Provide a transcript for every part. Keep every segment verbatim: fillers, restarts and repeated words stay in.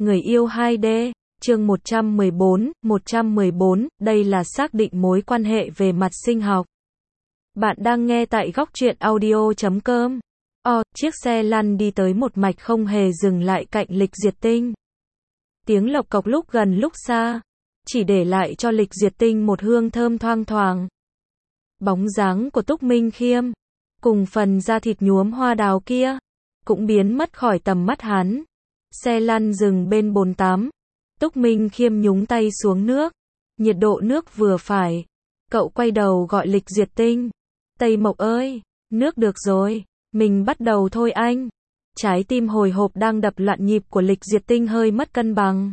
Người yêu hai D, chương một trăm mười bốn, một trăm mười bốn, đây là xác định mối quan hệ về mặt sinh học. Bạn đang nghe tại góc truyện audio chấm com. O, chiếc xe lăn đi tới một mạch không hề dừng lại cạnh Lịch Diệt Tinh. Tiếng lộc cộc lúc gần lúc xa, chỉ để lại cho Lịch Diệt Tinh một hương thơm thoang thoảng. Bóng dáng của Túc Minh Khiêm, cùng phần da thịt nhuốm hoa đào kia, cũng biến mất khỏi tầm mắt hắn. Xe lăn dừng bên bồn tắm. Túc Minh Khiêm nhúng tay xuống nước. Nhiệt độ nước vừa phải. Cậu quay đầu gọi Lịch Diệt Tinh. Tây Mộc ơi, nước được rồi, mình bắt đầu thôi anh. Trái tim hồi hộp đang đập loạn nhịp của Lịch Diệt Tinh hơi mất cân bằng.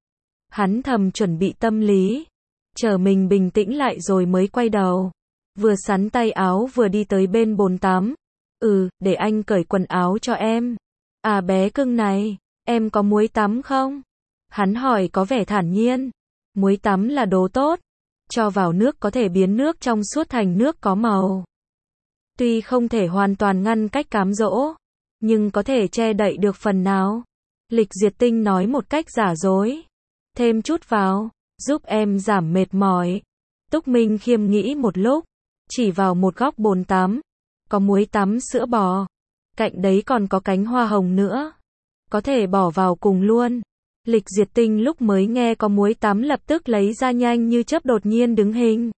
Hắn thầm chuẩn bị tâm lý, chờ mình bình tĩnh lại rồi mới quay đầu. Vừa sắn tay áo vừa đi tới bên bồn tắm. Ừ, để anh cởi quần áo cho em. À bé cưng này, em có muối tắm không? Hắn hỏi có vẻ thản nhiên. Muối tắm là đồ tốt. Cho vào nước có thể biến nước trong suốt thành nước có màu. Tuy không thể hoàn toàn ngăn cách cám dỗ, nhưng có thể che đậy được phần nào. Lịch Diệt Tinh nói một cách giả dối. Thêm chút vào, giúp em giảm mệt mỏi. Túc Minh Khiêm nghĩ một lúc, chỉ vào một góc bồn tắm. Có muối tắm sữa bò. Cạnh đấy còn có cánh hoa hồng nữa. Có thể bỏ vào cùng luôn. Lịch Diệt Tinh lúc mới nghe có muối tắm lập tức lấy ra nhanh như chớp đột nhiên đứng hình.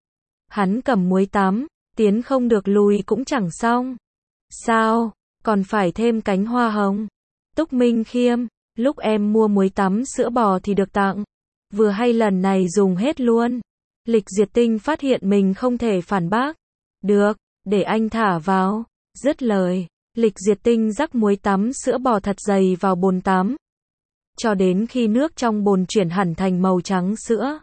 Hắn cầm muối tắm, tiến không được lùi cũng chẳng xong. Sao, còn phải thêm cánh hoa hồng? Túc Minh Khiêm, lúc em mua muối tắm sữa bò thì được tặng. Vừa hay lần này dùng hết luôn. Lịch Diệt Tinh phát hiện mình không thể phản bác. Được, để anh thả vào. Dứt lời, Lịch Diệt Tinh rắc muối tắm sữa bò thật dày vào bồn tắm. Cho đến khi nước trong bồn chuyển hẳn thành màu trắng sữa.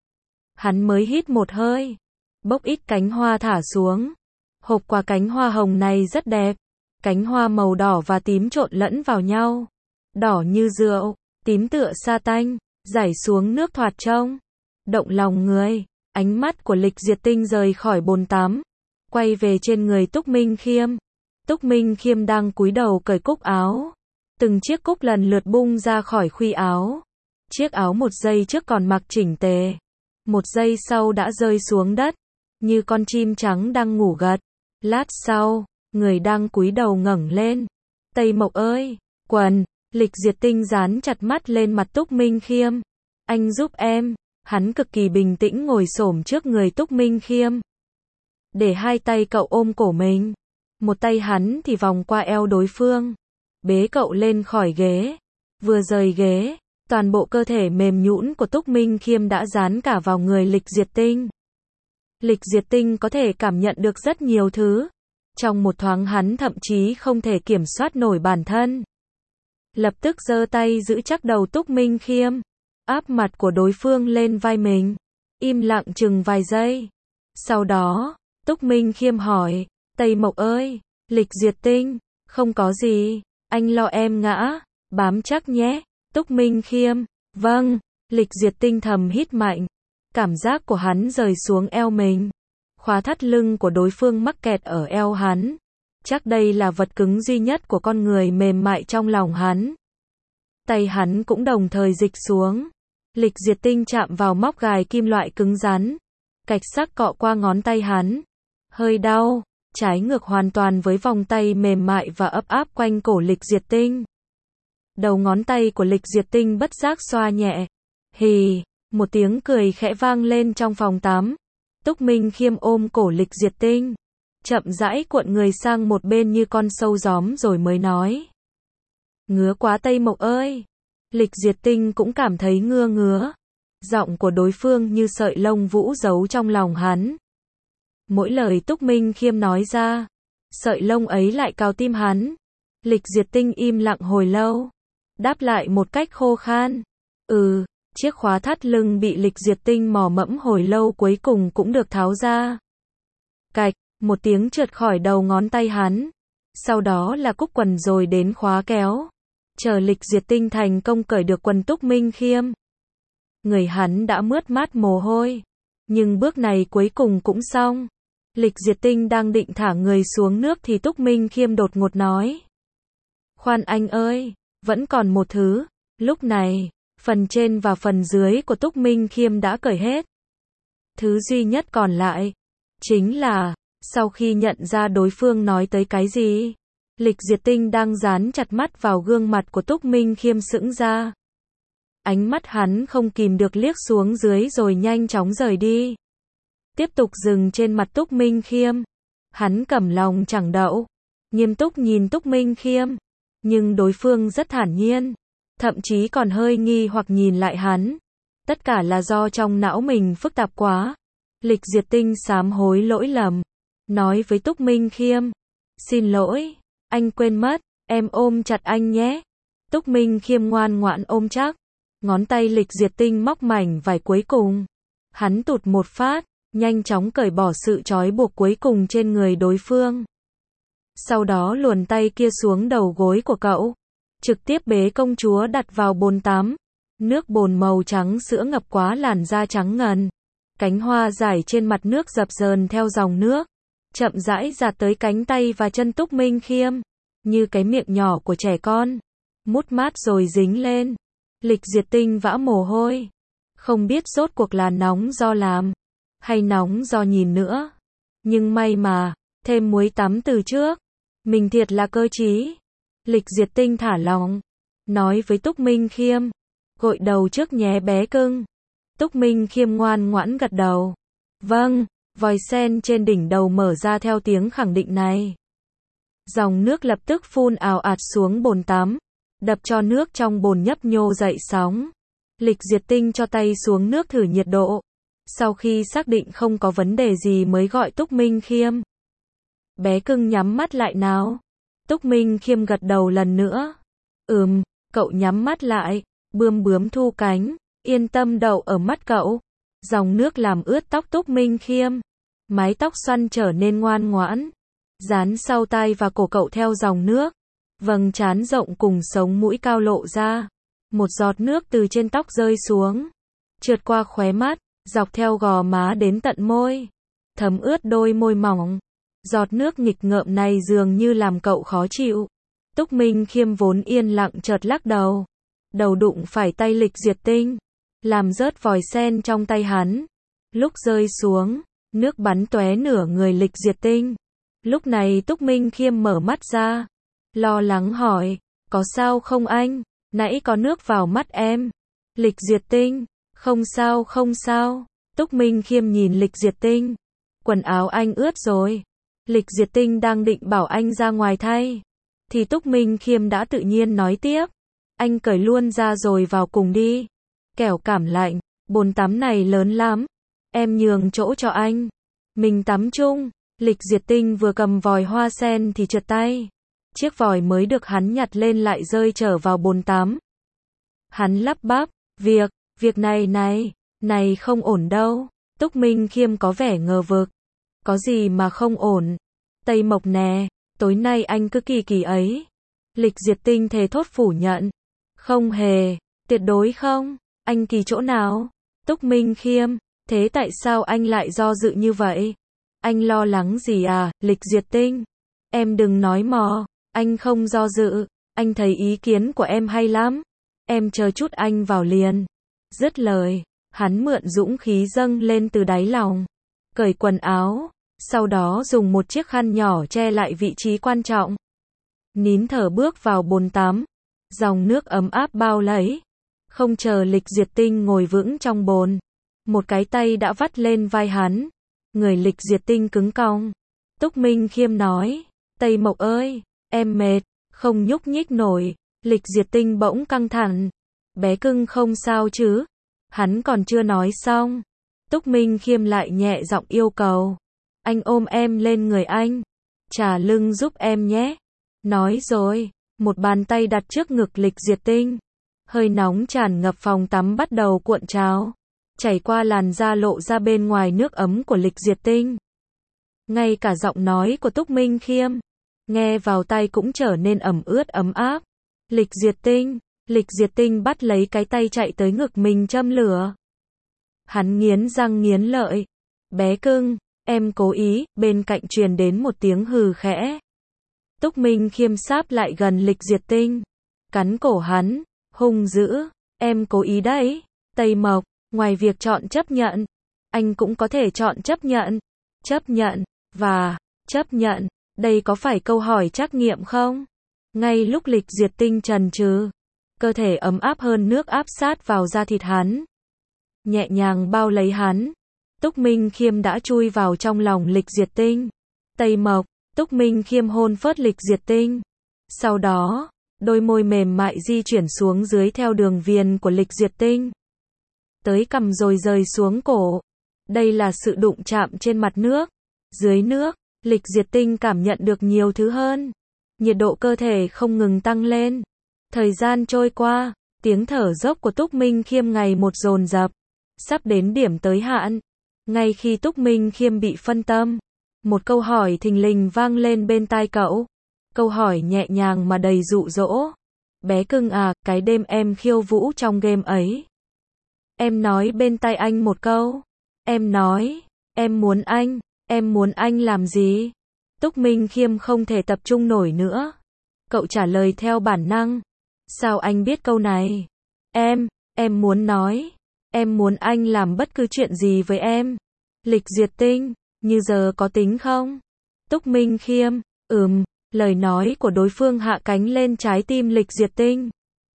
Hắn mới hít một hơi. Bốc ít cánh hoa thả xuống. Hộp quà cánh hoa hồng này rất đẹp. Cánh hoa màu đỏ và tím trộn lẫn vào nhau. Đỏ như rượu, tím tựa sa tanh, rải xuống nước thoạt trông động lòng người. Ánh mắt của Lịch Diệt Tinh rời khỏi bồn tắm, quay về trên người Túc Minh Khiêm. Túc Minh Khiêm đang cúi đầu cởi cúc áo. Từng chiếc cúc lần lượt bung ra khỏi khuy áo. Chiếc áo một giây trước còn mặc chỉnh tề, một giây sau đã rơi xuống đất, như con chim trắng đang ngủ gật. Lát sau, người đang cúi đầu ngẩng lên. Tây Mộc ơi, quần. Lịch Diệt Tinh dán chặt mắt lên mặt Túc Minh Khiêm. Anh giúp em. Hắn cực kỳ bình tĩnh ngồi xổm trước người Túc Minh Khiêm. Để hai tay cậu ôm cổ mình. Một tay hắn thì vòng qua eo đối phương. Bế cậu lên khỏi ghế. Vừa rời ghế, toàn bộ cơ thể mềm nhũn của Túc Minh Khiêm đã dán cả vào người Lịch Diệt Tinh. Lịch Diệt Tinh có thể cảm nhận được rất nhiều thứ. Trong một thoáng hắn thậm chí không thể kiểm soát nổi bản thân. Lập tức giơ tay giữ chắc đầu Túc Minh Khiêm. Áp mặt của đối phương lên vai mình. Im lặng chừng vài giây. Sau đó, Túc Minh Khiêm hỏi. Tây Mộc ơi, Lịch Diệt Tinh, không có gì, anh lo em ngã, bám chắc nhé. Túc Minh Khiêm, vâng. Lịch Diệt Tinh thầm hít mạnh. Cảm giác của hắn rời xuống eo mình. Khóa thắt lưng của đối phương mắc kẹt ở eo hắn. Chắc đây là vật cứng duy nhất của con người mềm mại trong lòng hắn. Tay hắn cũng đồng thời dịch xuống. Lịch Diệt Tinh chạm vào móc gài kim loại cứng rắn. Cạch sắc cọ qua ngón tay hắn. Hơi đau, trái ngược hoàn toàn với vòng tay mềm mại và ấp áp quanh cổ Lịch Diệt Tinh. Đầu ngón tay của Lịch Diệt Tinh bất giác xoa nhẹ. Hì, một tiếng cười khẽ vang lên trong phòng tắm. Túc Minh Khiêm ôm cổ Lịch Diệt Tinh, chậm rãi cuộn người sang một bên như con sâu gióm rồi mới nói. Ngứa quá Tây Mộc ơi. Lịch Diệt Tinh cũng cảm thấy ngứa ngứa. Giọng của đối phương như sợi lông vũ giấu trong lòng hắn. Mỗi lời Túc Minh Khiêm nói ra, sợi lông ấy lại cào tim hắn. Lịch Diệt Tinh im lặng hồi lâu, đáp lại một cách khô khan. Ừ, chiếc khóa thắt lưng bị Lịch Diệt Tinh mò mẫm hồi lâu cuối cùng cũng được tháo ra. Cạch, một tiếng trượt khỏi đầu ngón tay hắn. Sau đó là cúc quần rồi đến khóa kéo. Chờ Lịch Diệt Tinh thành công cởi được quần Túc Minh Khiêm. Người hắn đã mướt mát mồ hôi. Nhưng bước này cuối cùng cũng xong. Lịch Diệt Tinh đang định thả người xuống nước thì Túc Minh Khiêm đột ngột nói. Khoan anh ơi, vẫn còn một thứ. Lúc này, phần trên và phần dưới của Túc Minh Khiêm đã cởi hết. Thứ duy nhất còn lại, chính là, sau khi nhận ra đối phương nói tới cái gì, Lịch Diệt Tinh đang dán chặt mắt vào gương mặt của Túc Minh Khiêm sững ra. Ánh mắt hắn không kìm được liếc xuống dưới rồi nhanh chóng rời đi. Tiếp tục dừng trên mặt Túc Minh Khiêm. Hắn cầm lòng chẳng đậu, nghiêm túc nhìn Túc Minh Khiêm, nhưng đối phương rất thản nhiên, thậm chí còn hơi nghi hoặc nhìn lại hắn. Tất cả là do trong não mình phức tạp quá. Lịch Diệt Tinh sám hối lỗi lầm, nói với Túc Minh Khiêm, xin lỗi, anh quên mất, em ôm chặt anh nhé. Túc Minh Khiêm ngoan ngoãn ôm chắc, ngón tay Lịch Diệt Tinh móc mảnh vải cuối cùng. Hắn tụt một phát, nhanh chóng cởi bỏ sự trói buộc cuối cùng trên người đối phương. Sau đó luồn tay kia xuống đầu gối của cậu, trực tiếp bế công chúa đặt vào bồn tắm. Nước bồn màu trắng sữa ngập quá làn da trắng ngần. Cánh hoa rải trên mặt nước dập dờn theo dòng nước, chậm rãi dạt tới cánh tay và chân Túc Minh Khiêm, như cái miệng nhỏ của trẻ con, mút mát rồi dính lên. Lịch Diệt Tinh vã mồ hôi, không biết rốt cuộc là nóng do làm, hay nóng do nhìn nữa. Nhưng may mà, thêm muối tắm từ trước, mình thiệt là cơ trí. Lịch Diệt Tinh thả lỏng, nói với Túc Minh Khiêm, gội đầu trước nhé bé cưng. Túc Minh Khiêm ngoan ngoãn gật đầu. Vâng, vòi sen trên đỉnh đầu mở ra theo tiếng khẳng định này. Dòng nước lập tức phun ào ạt xuống bồn tắm, đập cho nước trong bồn nhấp nhô dậy sóng. Lịch Diệt Tinh cho tay xuống nước thử nhiệt độ. Sau khi xác định không có vấn đề gì mới gọi Túc Minh Khiêm. Bé cưng nhắm mắt lại nào. Túc Minh Khiêm gật đầu lần nữa. Ừm, cậu nhắm mắt lại, bươm bướm thu cánh, yên tâm đậu ở mắt cậu. Dòng nước làm ướt tóc Túc Minh Khiêm. Mái tóc xoăn trở nên ngoan ngoãn, dán sau tai và cổ cậu theo dòng nước. Vầng trán rộng cùng sống mũi cao lộ ra. Một giọt nước từ trên tóc rơi xuống, trượt qua khóe mắt, dọc theo gò má đến tận môi, thấm ướt đôi môi mỏng. Giọt nước nghịch ngợm này dường như làm cậu khó chịu. Túc Minh Khiêm vốn yên lặng chợt lắc đầu. Đầu đụng phải tay Lịch Diệt Tinh, làm rớt vòi sen trong tay hắn. Lúc rơi xuống, nước bắn tóe nửa người Lịch Diệt Tinh. Lúc này Túc Minh Khiêm mở mắt ra, lo lắng hỏi, có sao không anh? Nãy có nước vào mắt em. Lịch Diệt Tinh, không sao không sao. Túc Minh Khiêm nhìn Lịch Diệt Tinh, quần áo anh ướt rồi. Lịch Diệt Tinh đang định bảo anh ra ngoài thay, thì Túc Minh Khiêm đã tự nhiên nói tiếp, anh cởi luôn ra rồi vào cùng đi. Kẻo cảm lạnh, bồn tắm này lớn lắm, em nhường chỗ cho anh, mình tắm chung. Lịch Diệt Tinh vừa cầm vòi hoa sen thì trượt tay. Chiếc vòi mới được hắn nhặt lên lại rơi trở vào bồn tắm. Hắn lắp bắp, việc, việc này này, này không ổn đâu. Túc Minh Khiêm có vẻ ngờ vực. Có gì mà không ổn? Tây Mộc nè, tối nay anh cứ kỳ kỳ ấy. Lịch Diệt Tinh thề thốt phủ nhận. Không hề, tuyệt đối không, anh kỳ chỗ nào? Túc Minh Khiêm, thế tại sao anh lại do dự như vậy? Anh lo lắng gì à? Lịch Diệt Tinh, em đừng nói mò, anh không do dự, anh thấy ý kiến của em hay lắm. Em chờ chút anh vào liền. Dứt lời, hắn mượn dũng khí dâng lên từ đáy lòng, cởi quần áo, sau đó dùng một chiếc khăn nhỏ che lại vị trí quan trọng. Nín thở bước vào bồn tắm, dòng nước ấm áp bao lấy. Không chờ Lịch Diệt Tinh ngồi vững trong bồn, một cái tay đã vắt lên vai hắn. Người Lịch Diệt Tinh cứng cong. Túc Minh Khiêm nói, Tây Mộc ơi, em mệt, không nhúc nhích nổi. Lịch Diệt Tinh bỗng căng thẳng. Bé cưng không sao chứ? Hắn còn chưa nói xong, Túc Minh Khiêm lại nhẹ giọng yêu cầu, anh ôm em lên người anh, chà lưng giúp em nhé. Nói rồi, một bàn tay đặt trước ngực Lịch Diệt Tinh. Hơi nóng tràn ngập phòng tắm bắt đầu cuộn trào, chảy qua làn da lộ ra bên ngoài nước ấm của Lịch Diệt Tinh. Ngay cả giọng nói của Túc Minh Khiêm, nghe vào tai cũng trở nên ẩm ướt ấm áp. Lịch Diệt Tinh, Lịch Diệt Tinh bắt lấy cái tay chạy tới ngực mình châm lửa. Hắn nghiến răng nghiến lợi. Bé cưng, em cố ý, bên cạnh truyền đến một tiếng hừ khẽ. Túc Minh Khiêm sáp lại gần Lịch Diệt Tinh, cắn cổ hắn, hung dữ, em cố ý đấy. Tây Mộc, ngoài việc chọn chấp nhận, anh cũng có thể chọn chấp nhận. Chấp nhận, và, chấp nhận, đây có phải câu hỏi trắc nghiệm không? Ngay lúc Lịch Diệt Tinh chần chừ, cơ thể ấm áp hơn nước áp sát vào da thịt hắn. Nhẹ nhàng bao lấy hắn. Túc Minh Khiêm đã chui vào trong lòng Lịch Diệt Tinh. Tây Mộc, Túc Minh Khiêm hôn phớt Lịch Diệt Tinh. Sau đó, đôi môi mềm mại di chuyển xuống dưới theo đường viền của Lịch Diệt Tinh. Tới cằm rồi rời xuống cổ. Đây là sự đụng chạm trên mặt nước. Dưới nước, Lịch Diệt Tinh cảm nhận được nhiều thứ hơn. Nhiệt độ cơ thể không ngừng tăng lên. Thời gian trôi qua, tiếng thở dốc của Túc Minh Khiêm ngày một dồn dập, sắp đến điểm tới hạn. Ngay khi Túc Minh Khiêm bị phân tâm, một câu hỏi thình lình vang lên bên tai cậu. Câu hỏi nhẹ nhàng mà đầy dụ dỗ. Bé cưng à, cái đêm em khiêu vũ trong game ấy. Em nói bên tai anh một câu. Em nói, em muốn anh, em muốn anh làm gì? Túc Minh Khiêm không thể tập trung nổi nữa. Cậu trả lời theo bản năng. Sao anh biết câu này? Em, em muốn nói. Em muốn anh làm bất cứ chuyện gì với em. Lịch Diệt Tinh, như giờ có tính không? Túc Minh Khiêm, ừm, lời nói của đối phương hạ cánh lên trái tim Lịch Diệt Tinh.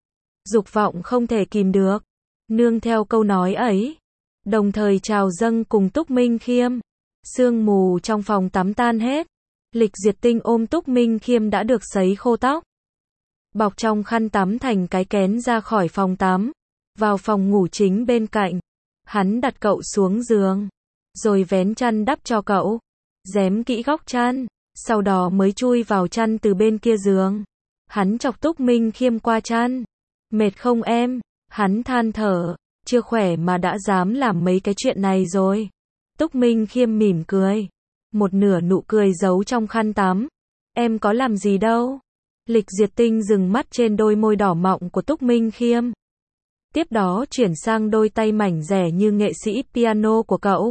Dục vọng không thể kìm được. Nương theo câu nói ấy, đồng thời trào dâng cùng Túc Minh Khiêm. Sương mù trong phòng tắm tan hết. Lịch Diệt Tinh ôm Túc Minh Khiêm đã được sấy khô tóc, bọc trong khăn tắm thành cái kén ra khỏi phòng tắm, vào phòng ngủ chính bên cạnh. Hắn đặt cậu xuống giường, rồi vén chăn đắp cho cậu, rém kỹ góc chăn, sau đó mới chui vào chăn từ bên kia giường. Hắn chọc Túc Minh Khiêm qua chăn. Mệt không em? Hắn than thở, chưa khỏe mà đã dám làm mấy cái chuyện này rồi. Túc Minh Khiêm mỉm cười, một nửa nụ cười giấu trong khăn tắm. Em có làm gì đâu. Lịch Diệt Tinh dừng mắt trên đôi môi đỏ mọng của Túc Minh Khiêm. Tiếp đó chuyển sang đôi tay mảnh dẻ như nghệ sĩ piano của cậu.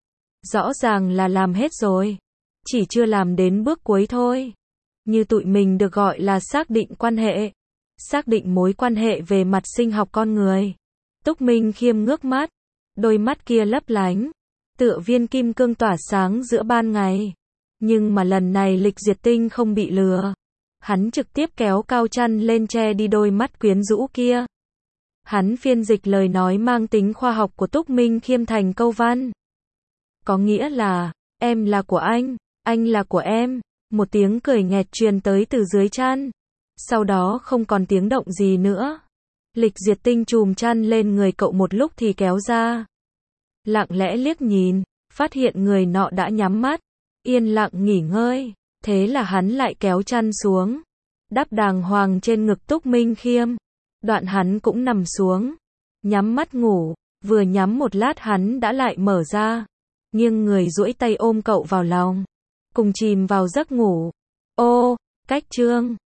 Rõ ràng là làm hết rồi, chỉ chưa làm đến bước cuối thôi. Như tụi mình được gọi là xác định quan hệ. Xác định mối quan hệ về mặt sinh học con người. Túc Minh Khiêm ngước mắt, đôi mắt kia lấp lánh, tựa viên kim cương tỏa sáng giữa ban ngày. Nhưng mà lần này Lịch Diệt Tinh không bị lừa. Hắn trực tiếp kéo cao chăn lên che đi đôi mắt quyến rũ kia. Hắn phiên dịch lời nói mang tính khoa học của Túc Minh Khiêm thành câu văn. Có nghĩa là, em là của anh, anh là của em. Một tiếng cười nghẹt truyền tới từ dưới chăn. Sau đó không còn tiếng động gì nữa. Lịch Diệt Tinh chùm chăn lên người cậu một lúc thì kéo ra. Lặng lẽ liếc nhìn, phát hiện người nọ đã nhắm mắt, yên lặng nghỉ ngơi. Thế là hắn lại kéo chăn xuống, đắp đàng hoàng trên ngực Túc Minh Khiêm. Đoạn hắn cũng nằm xuống, nhắm mắt ngủ. Vừa nhắm một lát hắn đã lại mở ra, nghiêng người duỗi tay ôm cậu vào lòng, cùng chìm vào giấc ngủ. Ô, cách chương